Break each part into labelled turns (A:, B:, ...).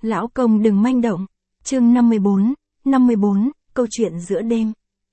A: Lão công đừng manh động. Chương 54, câu chuyện giữa đêm.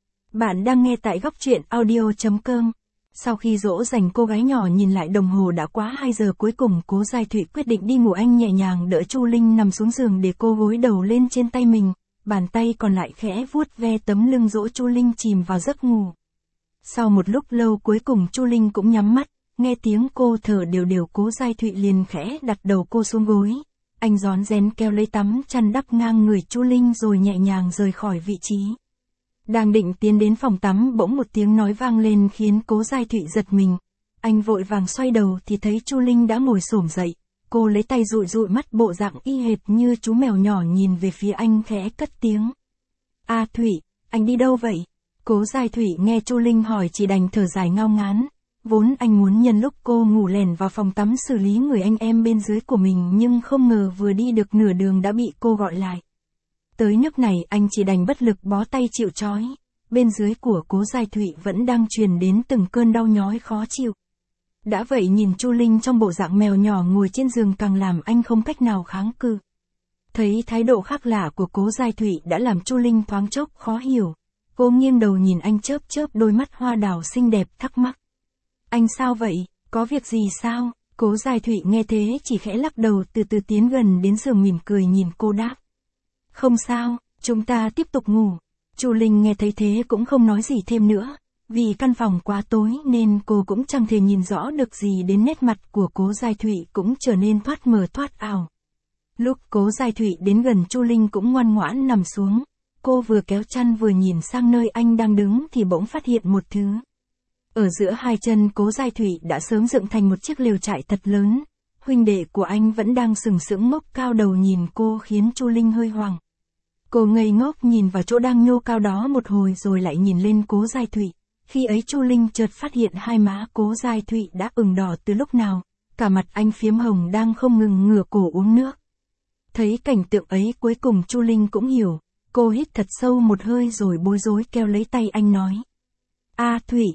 A: Bạn đang nghe tại góc truyện audio.com. Sau khi dỗ dành cô gái nhỏ nhìn lại đồng hồ đã quá 2 giờ, cuối cùng Cố Giai Thụy quyết định đi ngủ. Anh nhẹ nhàng đỡ Chu Linh nằm xuống giường để cô gối đầu lên trên tay mình, bàn tay còn lại khẽ vuốt ve tấm lưng dỗ Chu Linh chìm vào giấc ngủ. Sau một lúc lâu cuối cùng Chu Linh cũng nhắm mắt, nghe tiếng cô thở đều đều, Cố Giai Thụy liền khẽ đặt đầu cô xuống gối. Anh rón rén kéo lấy tấm chăn đắp ngang người Chu Linh rồi nhẹ nhàng rời khỏi vị trí. Đang định tiến đến phòng tắm, bỗng một tiếng nói vang lên khiến Cố Giai Thụy giật mình. Anh vội vàng xoay đầu thì thấy Chu Linh đã ngồi xổm dậy. Cô lấy tay dụi dụi mắt, bộ dạng y hệt như chú mèo nhỏ, nhìn về phía anh khẽ cất tiếng. "A Thụy, anh đi đâu vậy?" Cố Giai Thụy nghe Chu Linh hỏi chỉ đành thở dài ngao ngán. Vốn anh muốn nhân lúc cô ngủ lẻn vào phòng tắm xử lý người anh em bên dưới của mình, nhưng không ngờ vừa đi được nửa đường đã bị cô gọi lại. Tới nước này anh chỉ đành bất lực bó tay chịu trói. Bên dưới của Cố Giai Thụy vẫn đang truyền đến từng cơn đau nhói khó chịu. Đã vậy nhìn Chu Linh trong bộ dạng mèo nhỏ ngồi trên giường càng làm anh không cách nào kháng cự. Thấy thái độ khác lạ của Cố Giai Thụy đã làm Chu Linh thoáng chốc khó hiểu. Cô nghiêng đầu nhìn anh chớp chớp đôi mắt hoa đào xinh đẹp, thắc mắc. "Anh sao vậy, có việc gì sao?" Cố Giai Thụy nghe thế chỉ khẽ lắc đầu, từ từ tiến gần đến giường mỉm cười nhìn cô đáp. "Không sao, chúng ta tiếp tục ngủ." Chu Linh nghe thấy thế cũng không nói gì thêm nữa. Vì căn phòng quá tối nên cô cũng chẳng thể nhìn rõ được gì, đến nét mặt của Cố Giai Thụy cũng trở nên thoát mờ thoát ảo. Lúc Cố Giai Thụy đến gần, Chu Linh cũng ngoan ngoãn nằm xuống. Cô vừa kéo chăn vừa nhìn sang nơi anh đang đứng thì bỗng phát hiện một thứ. Ở giữa hai chân Cố Giai Thụy đã sớm dựng thành một chiếc lều trại thật lớn. Huynh đệ của anh vẫn đang sừng sững ngóc cao đầu nhìn cô, khiến Chu Linh hơi hoảng. Cô ngây ngốc nhìn vào chỗ đang nhô cao đó một hồi rồi lại nhìn lên Cố Giai Thụy. Khi ấy Chu Linh chợt phát hiện hai má Cố Giai Thụy đã ửng đỏ từ lúc nào, cả mặt anh phiếm hồng đang không ngừng ngửa cổ uống nước. Thấy cảnh tượng ấy cuối cùng Chu Linh cũng hiểu, cô hít thật sâu một hơi rồi bối rối kéo lấy tay anh nói. "A Thụy,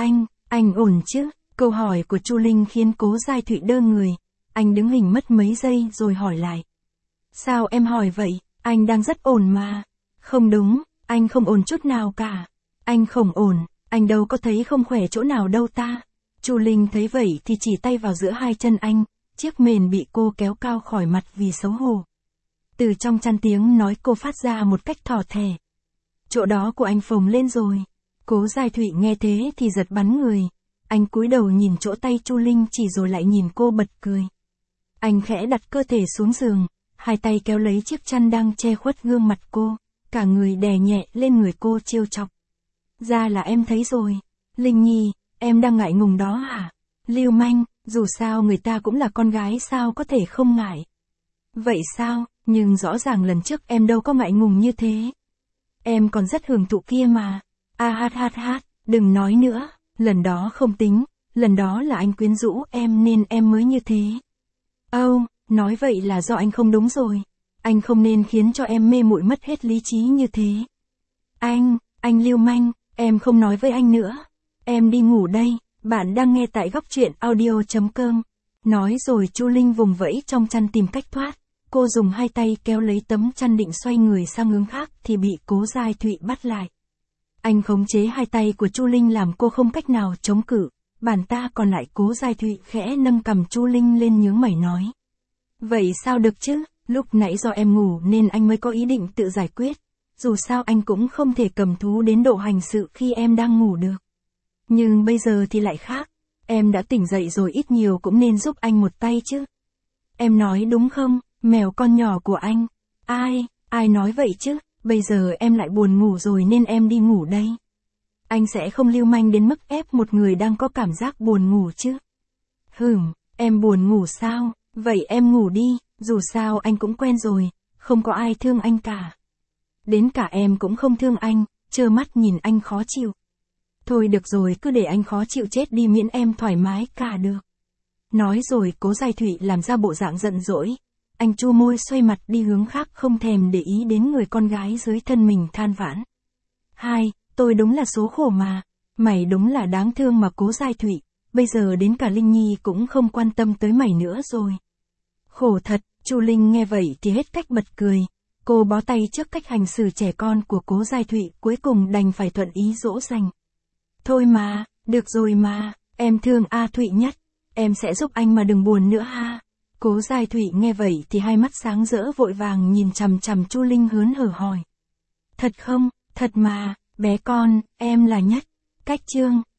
A: anh ổn chứ?" Câu hỏi của Chu Linh khiến Cố Giai Thụy đơ người. Anh đứng hình mất mấy giây rồi hỏi lại. "Sao em hỏi vậy, anh đang rất ổn mà." "Không đúng, anh không ổn chút nào cả." "Anh không ổn, anh đâu có thấy không khỏe chỗ nào đâu ta." Chu Linh thấy vậy thì chỉ tay vào giữa hai chân anh, chiếc mền bị cô kéo cao khỏi mặt vì xấu hổ. Từ trong chăn tiếng nói cô phát ra một cách thỏ thẻ. "Chỗ đó của anh phồng lên rồi." Cố Giai Thụy nghe thế thì giật bắn người. Anh cúi đầu nhìn chỗ tay Chu Linh chỉ rồi lại nhìn cô bật cười. Anh khẽ đặt cơ thể xuống giường, hai tay kéo lấy chiếc chăn đang che khuất gương mặt cô, cả người đè nhẹ lên người cô trêu chọc. "Ra là em thấy rồi. Linh Nhi, em đang ngại ngùng đó hả? Lưu manh, dù sao người ta cũng là con gái, sao có thể không ngại." "Vậy sao, nhưng rõ ràng lần trước em đâu có ngại ngùng như thế. Em còn rất hưởng thụ kia mà." Đừng nói nữa, lần đó không tính, lần đó là anh quyến rũ em nên em mới như thế." Nói vậy là do anh không đúng rồi. Anh không nên khiến cho em mê muội mất hết lý trí như thế. Anh lưu manh, em không nói với anh nữa. Em đi ngủ đây." Bạn đang nghe tại góc truyện audio.com. Nói rồi Chu Linh vùng vẫy trong chăn tìm cách thoát. Cô dùng hai tay kéo lấy tấm chăn định xoay người sang hướng khác thì bị Cố Giai Thụy bắt lại. Anh khống chế hai tay của Chu Linh làm cô không cách nào chống cự. Bàn ta còn lại Cố Giai Thụy khẽ nâng cằm Chu Linh lên nhướng mày nói. "Vậy sao được chứ, lúc nãy do em ngủ nên anh mới có ý định tự giải quyết. Dù sao anh cũng không thể cầm thú đến độ hành sự khi em đang ngủ được. Nhưng bây giờ thì lại khác, em đã tỉnh dậy rồi, ít nhiều cũng nên giúp anh một tay chứ." "Em nói đúng không, mèo con nhỏ của anh?" Ai nói vậy chứ, bây giờ em lại buồn ngủ rồi nên em đi ngủ đây." "Anh sẽ không lưu manh đến mức ép một người đang có cảm giác buồn ngủ chứ." Em buồn ngủ sao? Vậy em ngủ đi, dù sao anh cũng quen rồi, không có ai thương anh cả. Đến cả em cũng không thương anh, trơ mắt nhìn anh khó chịu. Thôi được rồi, cứ để anh khó chịu chết đi miễn em thoải mái cả được." Nói rồi Cố Giai Thụy làm ra bộ dạng giận dỗi. Anh chu môi xoay mặt đi hướng khác, không thèm để ý đến người con gái dưới thân mình than vãn. Tôi đúng là số khổ mà. Mày đúng là đáng thương mà Cố Giai Thụy. Bây giờ đến cả Linh Nhi cũng không quan tâm tới mày nữa rồi." "Khổ thật, Chu Linh nghe vậy thì hết cách bật cười. Cô bó tay trước cách hành xử trẻ con của Cố Giai Thụy, cuối cùng đành phải thuận ý dỗ dành. Thôi mà, được rồi mà, em thương A Thụy nhất. Em sẽ giúp anh mà đừng buồn nữa ha. Cố Giai Thụy nghe vậy thì hai mắt sáng rỡ vội vàng nhìn chằm chằm Chu Linh hớn hở hỏi. Thật không, thật mà, bé con, em là nhất. Cách chương